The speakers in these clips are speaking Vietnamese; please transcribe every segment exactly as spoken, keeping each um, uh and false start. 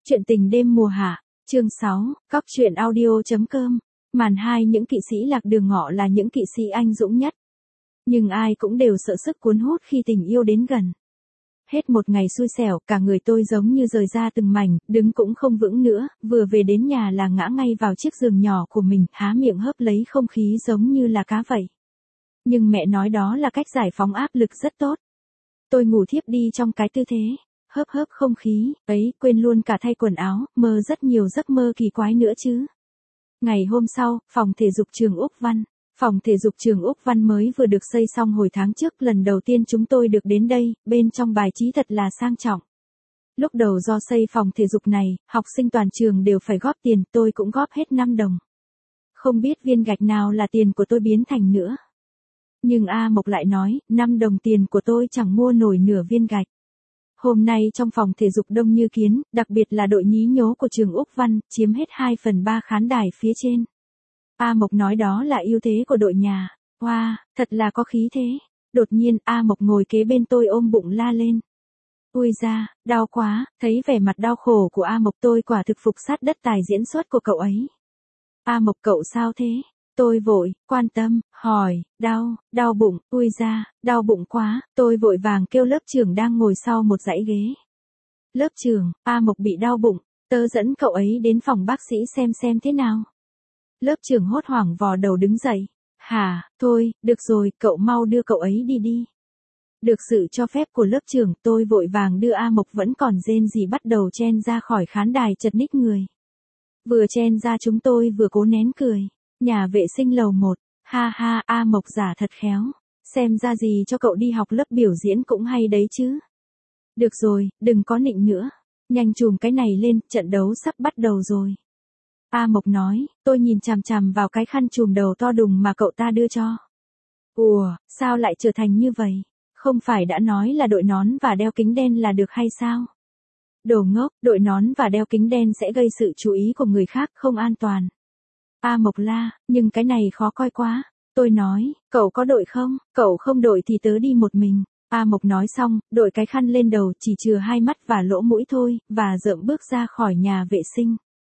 Chuyện tình đêm mùa hạ, chương sáu, cóc truyện audio chấm com. Màn hai, những kỵ sĩ lạc đường ngọ là những kỵ sĩ anh dũng nhất. Nhưng ai cũng đều sợ sức cuốn hút khi tình yêu đến gần. Hết một ngày xui xẻo, cả người tôi giống như rời ra từng mảnh, đứng cũng không vững nữa, vừa về đến nhà là ngã ngay vào chiếc giường nhỏ của mình, há miệng hớp lấy không khí giống như là cá vậy. Nhưng mẹ nói đó là cách giải phóng áp lực rất tốt. Tôi ngủ thiếp đi trong cái tư thế hớp hớp không khí ấy, quên luôn cả thay quần áo, mơ rất nhiều giấc mơ kỳ quái nữa chứ. Ngày hôm sau, phòng thể dục trường Úc Văn. Phòng thể dục trường Úc Văn mới vừa được xây xong hồi tháng trước, lần đầu tiên chúng tôi được đến đây, bên trong bài trí thật là sang trọng. Lúc đầu do xây phòng thể dục này, học sinh toàn trường đều phải góp tiền, tôi cũng góp hết năm đồng. Không biết viên gạch nào là tiền của tôi biến thành nữa. Nhưng A Mộc lại nói, năm đồng tiền của tôi chẳng mua nổi nửa viên gạch. Hôm nay trong phòng thể dục đông như kiến, đặc biệt là đội nhí nhố của trường Úc Văn, chiếm hết hai phần ba khán đài phía trên. A Mộc nói đó là ưu thế của đội nhà. Wow, thật là có khí thế. Đột nhiên A Mộc ngồi kế bên tôi ôm bụng la lên. Ui da, đau quá, thấy vẻ mặt đau khổ của A Mộc tôi quả thực phục sát đất tài diễn xuất của cậu ấy. A Mộc cậu sao thế? Tôi vội, quan tâm, hỏi, đau, đau bụng, ui da, đau bụng quá, tôi vội vàng kêu lớp trưởng đang ngồi sau một dãy ghế. Lớp trưởng, A Mộc bị đau bụng, tớ dẫn cậu ấy đến phòng bác sĩ xem xem thế nào. Lớp trưởng hốt hoảng vò đầu đứng dậy. Hả, thôi, được rồi, cậu mau đưa cậu ấy đi đi. Được sự cho phép của lớp trưởng, tôi vội vàng đưa A Mộc vẫn còn rên rỉ bắt đầu chen ra khỏi khán đài chật ních người. Vừa chen ra chúng tôi vừa cố nén cười. Nhà vệ sinh lầu một, ha ha, A Mộc giả thật khéo, xem ra gì cho cậu đi học lớp biểu diễn cũng hay đấy chứ. Được rồi, đừng có nịnh nữa, nhanh chùm cái này lên, trận đấu sắp bắt đầu rồi. A Mộc nói, tôi nhìn chằm chằm vào cái khăn chùm đầu to đùng mà cậu ta đưa cho. Ủa, sao lại trở thành như vậy? Không phải đã nói là đội nón và đeo kính đen là được hay sao? Đồ ngốc, đội nón và đeo kính đen sẽ gây sự chú ý của người khác, không an toàn. A Mộc la, nhưng cái này khó coi quá. Tôi nói, cậu có đội không? Cậu không đội thì tớ đi một mình. A Mộc nói xong, đội cái khăn lên đầu chỉ chừa hai mắt và lỗ mũi thôi, và rợm bước ra khỏi nhà vệ sinh.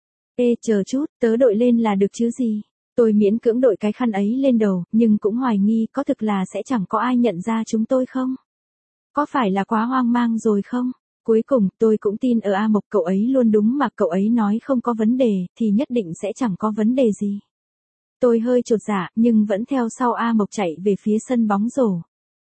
Ê, chờ chút, tớ đội lên là được chứ gì? Tôi miễn cưỡng đội cái khăn ấy lên đầu, nhưng cũng hoài nghi có thực là sẽ chẳng có ai nhận ra chúng tôi không? Có phải là quá hoang mang rồi không? Cuối cùng, tôi cũng tin ở A Mộc, cậu ấy luôn đúng mà, cậu ấy nói không có vấn đề, thì nhất định sẽ chẳng có vấn đề gì. Tôi hơi chột dạ, nhưng vẫn theo sau A Mộc chạy về phía sân bóng rổ.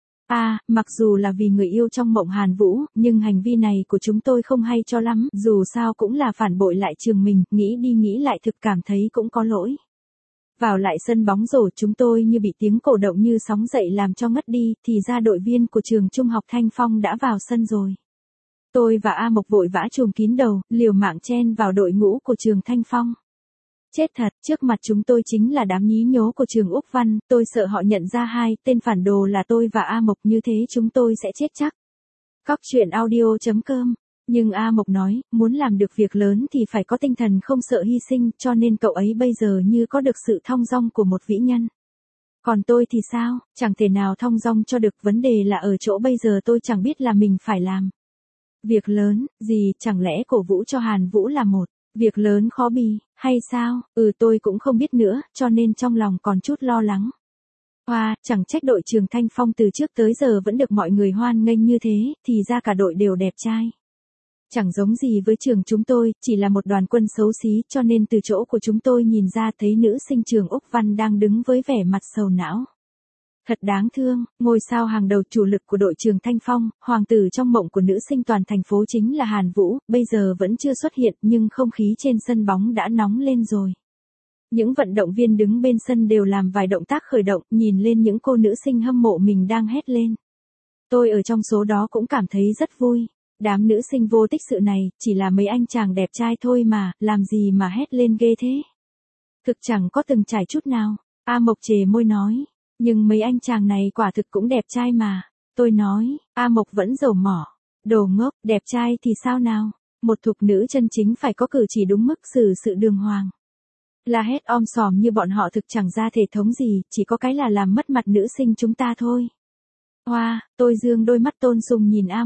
À, mặc dù là vì người yêu trong mộng Hàn Vũ, nhưng hành vi này của chúng tôi không hay cho lắm, dù sao cũng là phản bội lại trường mình, nghĩ đi nghĩ lại thực cảm thấy cũng có lỗi. Vào lại sân bóng rổ chúng tôi như bị tiếng cổ động như sóng dậy làm cho ngất đi, thì ra đội viên của trường trung học Thanh Phong đã vào sân rồi. Tôi và A Mộc vội vã chùm kín đầu, liều mạng chen vào đội ngũ của trường Thanh Phong. Chết thật, trước mặt chúng tôi chính là đám nhí nhố của trường Úc Văn, tôi sợ họ nhận ra hai tên phản đồ là tôi và A Mộc, như thế chúng tôi sẽ chết chắc. Cóc truyện audio chấm com. Nhưng A Mộc nói, muốn làm được việc lớn thì phải có tinh thần không sợ hy sinh, cho nên cậu ấy bây giờ như có được sự thong dong của một vĩ nhân. Còn tôi thì sao, chẳng thể nào thong dong cho được, vấn đề là ở chỗ bây giờ tôi chẳng biết là mình phải làm. Việc lớn, gì, chẳng lẽ cổ vũ cho Hàn Vũ là một việc lớn khó bì, hay sao? Ừ, tôi cũng không biết nữa, cho nên trong lòng còn chút lo lắng. Hoa, chẳng trách đội trường Thanh Phong từ trước tới giờ vẫn được mọi người hoan nghênh như thế, thì ra cả đội đều đẹp trai. Chẳng giống gì với trường chúng tôi, chỉ là một đoàn quân xấu xí, cho nên từ chỗ của chúng tôi nhìn ra thấy nữ sinh trường Úc Văn đang đứng với vẻ mặt sầu não. Thật đáng thương, ngôi sao hàng đầu chủ lực của đội trường Thanh Phong, hoàng tử trong mộng của nữ sinh toàn thành phố chính là Hàn Vũ, bây giờ vẫn chưa xuất hiện nhưng không khí trên sân bóng đã nóng lên rồi. Những vận động viên đứng bên sân đều làm vài động tác khởi động, nhìn lên những cô nữ sinh hâm mộ mình đang hét lên. Tôi ở trong số đó cũng cảm thấy rất vui. Đám nữ sinh vô tích sự này, chỉ là mấy anh chàng đẹp trai thôi mà, làm gì mà hét lên ghê thế. Thực chẳng có từng trải chút nào. A Mộc chề môi nói. Nhưng mấy anh chàng này quả thực cũng đẹp trai mà. Tôi nói, A Mộc vẫn dầu mỏ. Đồ ngốc, đẹp trai thì sao nào? Một thục nữ chân chính phải có cử chỉ đúng mức, xử sự đường hoàng. La hét om sòm như bọn họ thực chẳng ra thể thống gì, chỉ có cái là làm mất mặt nữ sinh chúng ta thôi. Hoa, tôi dương đôi mắt tôn sùng nhìn A Mộc.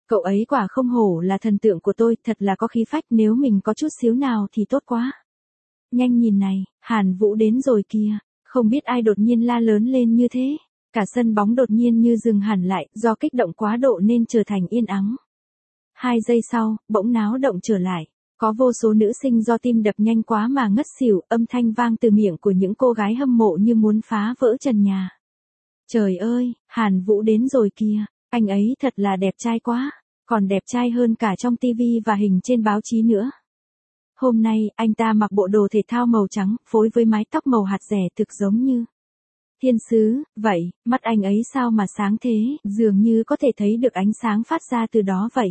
Cậu ấy quả không hổ là thần tượng của tôi, thật là có khí phách, nếu mình có chút xíu nào thì tốt quá. Nhanh nhìn này, Hàn Vũ đến rồi kìa. Không biết ai đột nhiên la lớn lên như thế. Cả sân bóng đột nhiên như dừng hẳn lại, do kích động quá độ nên trở thành yên ắng. Hai giây sau, bỗng náo động trở lại. Có vô số nữ sinh do tim đập nhanh quá mà ngất xỉu, âm thanh vang từ miệng của những cô gái hâm mộ như muốn phá vỡ trần nhà. Trời ơi, Hàn Vũ đến rồi kìa, anh ấy thật là đẹp trai quá, còn đẹp trai hơn cả trong tivi và hình trên báo chí nữa. Hôm nay, anh ta mặc bộ đồ thể thao màu trắng, phối với mái tóc màu hạt dẻ thực giống như thiên sứ, vậy, mắt anh ấy sao mà sáng thế, dường như có thể thấy được ánh sáng phát ra từ đó vậy.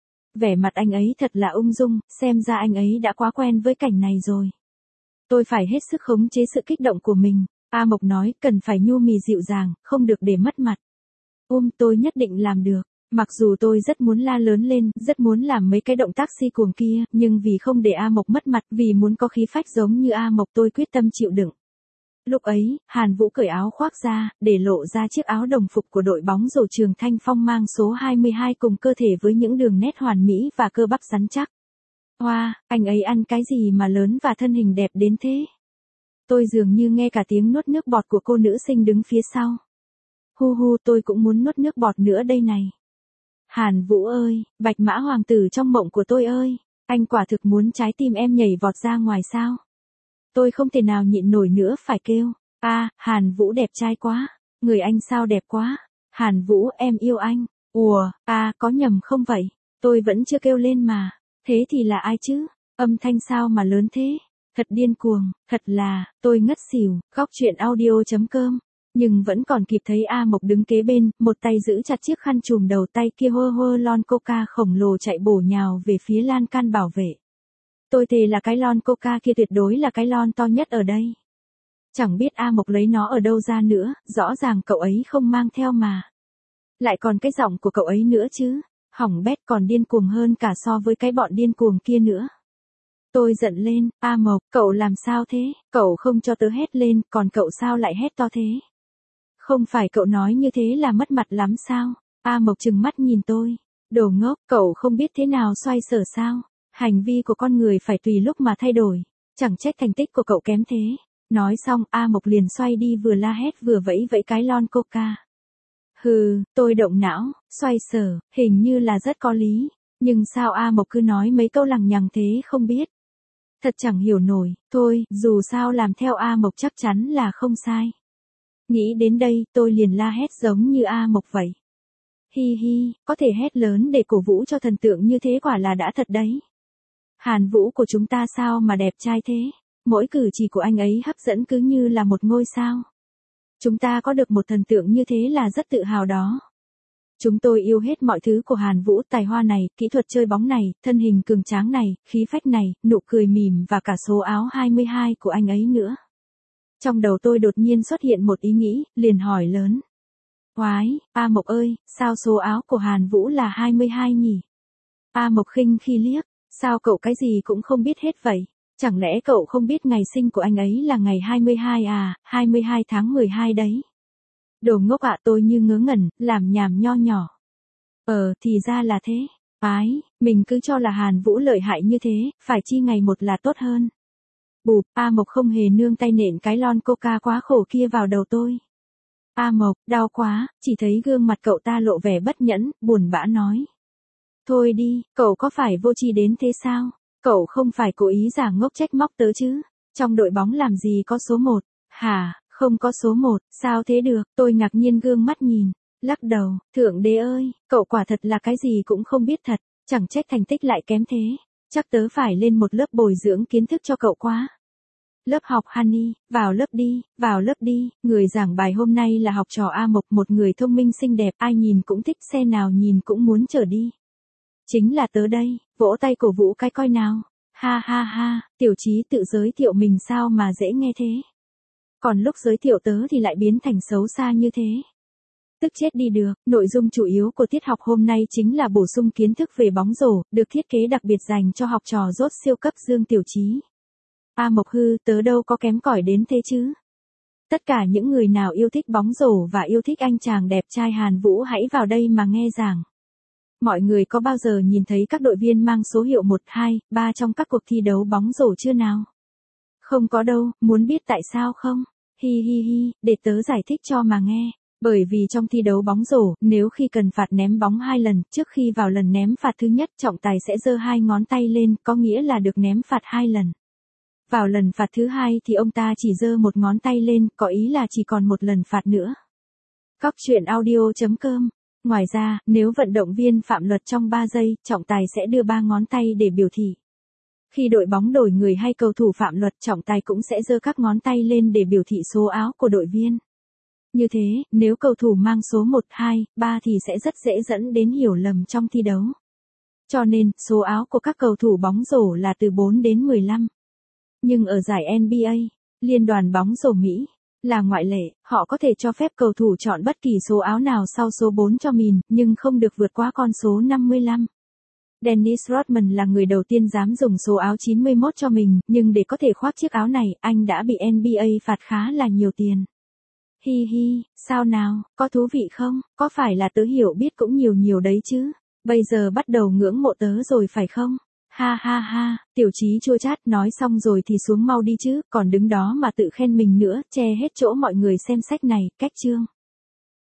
Vẻ mặt anh ấy thật là ung dung, xem ra anh ấy đã quá quen với cảnh này rồi. Tôi phải hết sức khống chế sự kích động của mình. A Mộc nói, cần phải nhu mì dịu dàng, không được để mất mặt. Um, tôi nhất định làm được. Mặc dù tôi rất muốn la lớn lên, rất muốn làm mấy cái động tác si cuồng kia, nhưng vì không để A Mộc mất mặt, vì muốn có khí phách giống như A Mộc tôi quyết tâm chịu đựng. Lúc ấy, Hàn Vũ cởi áo khoác ra, để lộ ra chiếc áo đồng phục của đội bóng rổ Trường Thanh Phong mang số hai mươi hai cùng cơ thể với những đường nét hoàn mỹ và cơ bắp rắn chắc. Hoa, wow, anh ấy ăn cái gì mà lớn và thân hình đẹp đến thế? Tôi dường như nghe cả tiếng nuốt nước bọt của cô nữ sinh đứng phía sau. Hu hu, tôi cũng muốn nuốt nước bọt nữa đây này. Hàn Vũ ơi, bạch mã hoàng tử trong mộng của tôi ơi, anh quả thực muốn trái tim em nhảy vọt ra ngoài sao? Tôi không thể nào nhịn nổi nữa phải kêu. A, à, Hàn Vũ đẹp trai quá. Người anh sao đẹp quá. Hàn Vũ, em yêu anh. Ùa, a, à, có nhầm không vậy? Tôi vẫn chưa kêu lên mà. Thế thì là ai chứ? Âm thanh sao mà lớn thế? Thật điên cuồng, thật là, tôi ngất xỉu. Góc truyện audio chấm com. Nhưng vẫn còn kịp thấy A Mộc đứng kế bên, một tay giữ chặt chiếc khăn trùm đầu, tay kia hơ hơ lon coca khổng lồ chạy bổ nhào về phía lan can bảo vệ. Tôi thề là cái lon coca kia tuyệt đối là cái lon to nhất ở đây. Chẳng biết A Mộc lấy nó ở đâu ra nữa, rõ ràng cậu ấy không mang theo mà. Lại còn cái giọng của cậu ấy nữa chứ, hỏng bét, còn điên cuồng hơn cả so với cái bọn điên cuồng kia nữa. Tôi giận lên, A Mộc, cậu làm sao thế, cậu không cho tớ hét lên, còn cậu sao lại hét to thế? Không phải cậu nói như thế là mất mặt lắm sao? A Mộc trừng mắt nhìn tôi. Đồ ngốc, cậu không biết thế nào xoay sở sao? Hành vi của con người phải tùy lúc mà thay đổi. Chẳng trách thành tích của cậu kém thế. Nói xong A Mộc liền xoay đi, vừa la hét vừa vẫy vẫy cái lon coca. Hừ, tôi động não, xoay sở, hình như là rất có lý. Nhưng sao A Mộc cứ nói mấy câu lằng nhằng thế không biết? Thật chẳng hiểu nổi, thôi, dù sao làm theo A Mộc chắc chắn là không sai. Nghĩ đến đây, tôi liền la hét giống như A Mộc vậy. Hi hi, có thể hét lớn để cổ vũ cho thần tượng như thế quả là đã thật đấy. Hàn Vũ của chúng ta sao mà đẹp trai thế? Mỗi cử chỉ của anh ấy hấp dẫn cứ như là một ngôi sao. Chúng ta có được một thần tượng như thế là rất tự hào đó. Chúng tôi yêu hết mọi thứ của Hàn Vũ, tài hoa này, kỹ thuật chơi bóng này, thân hình cường tráng này, khí phách này, nụ cười mỉm và cả số áo hai mươi hai của anh ấy nữa. Trong đầu tôi đột nhiên xuất hiện một ý nghĩ, liền hỏi lớn. Oái, A Mộc ơi, sao số áo của Hàn Vũ là hai mươi hai nhỉ? A Mộc khinh khi liếc, sao cậu cái gì cũng không biết hết vậy? Chẳng lẽ cậu không biết ngày sinh của anh ấy là ngày hai mươi hai à, hai mươi hai tháng mười hai đấy? Đồ ngốc ạ, tôi như ngớ ngẩn, làm nhảm nho nhỏ. Ờ, thì ra là thế. Ái, mình cứ cho là Hàn Vũ lợi hại như thế, phải chi ngày một là tốt hơn. Bụp, A Mộc không hề nương tay nện cái lon coca quá khổ kia vào đầu tôi. A Mộc, đau quá, chỉ thấy gương mặt cậu ta lộ vẻ bất nhẫn, buồn bã nói. Thôi đi, cậu có phải vô tri đến thế sao? Cậu không phải cố ý giả ngốc trách móc tớ chứ? Trong đội bóng làm gì có số một? Hả, không có số một, sao thế được? Tôi ngạc nhiên gương mắt nhìn, lắc đầu, thượng đế ơi, cậu quả thật là cái gì cũng không biết thật, chẳng trách thành tích lại kém thế. Chắc tớ phải lên một lớp bồi dưỡng kiến thức cho cậu quá. Lớp học Honey, vào lớp đi, vào lớp đi, người giảng bài hôm nay là học trò A Mộc, một người thông minh xinh đẹp, ai nhìn cũng thích, xe nào nhìn cũng muốn chở đi. Chính là tớ đây, vỗ tay cổ vũ cái coi nào. Ha ha ha, tiểu trí tự giới thiệu mình sao mà dễ nghe thế. Còn lúc giới thiệu tớ thì lại biến thành xấu xa như thế. Tức chết đi được, nội dung chủ yếu của tiết học hôm nay chính là bổ sung kiến thức về bóng rổ, được thiết kế đặc biệt dành cho học trò rốt siêu cấp Dương Tiểu Trí. A Mộc hư, tớ đâu có kém cỏi đến thế chứ. Tất cả những người nào yêu thích bóng rổ và yêu thích anh chàng đẹp trai Hàn Vũ hãy vào đây mà nghe giảng. Mọi người có bao giờ nhìn thấy các đội viên mang số hiệu một, hai, ba trong các cuộc thi đấu bóng rổ chưa nào? Không có đâu, muốn biết tại sao không? Hi hi hi, để tớ giải thích cho mà nghe. Bởi vì trong thi đấu bóng rổ, nếu khi cần phạt ném bóng hai lần, trước khi vào lần ném phạt thứ nhất, trọng tài sẽ giơ hai ngón tay lên, có nghĩa là được ném phạt hai lần. Vào lần phạt thứ hai thì ông ta chỉ giơ một ngón tay lên, có ý là chỉ còn một lần phạt nữa. Cóc truyện audio chấm com. Ngoài ra, nếu vận động viên phạm luật trong ba giây, trọng tài sẽ đưa ba ngón tay để biểu thị. Khi đội bóng đổi người hay cầu thủ phạm luật, trọng tài cũng sẽ giơ các ngón tay lên để biểu thị số áo của đội viên. Như thế, nếu cầu thủ mang số một, hai, ba thì sẽ rất dễ dẫn đến hiểu lầm trong thi đấu. Cho nên, số áo của các cầu thủ bóng rổ là từ bốn đến mười lăm. Nhưng ở giải N B A, Liên đoàn bóng rổ Mỹ, là ngoại lệ, họ có thể cho phép cầu thủ chọn bất kỳ số áo nào sau số bốn cho mình, nhưng không được vượt quá con số năm mươi lăm. Dennis Rodman là người đầu tiên dám dùng số áo chín mươi mốt cho mình, nhưng để có thể khoác chiếc áo này, anh đã bị N B A phạt khá là nhiều tiền. Hi hi, sao nào, có thú vị không? Có phải là tớ hiểu biết cũng nhiều nhiều đấy chứ? Bây giờ bắt đầu ngưỡng mộ tớ rồi phải không? Ha ha ha, Tiểu Chí chua chát, nói xong rồi thì xuống mau đi chứ, còn đứng đó mà tự khen mình nữa, che hết chỗ mọi người xem sách này, cách chương.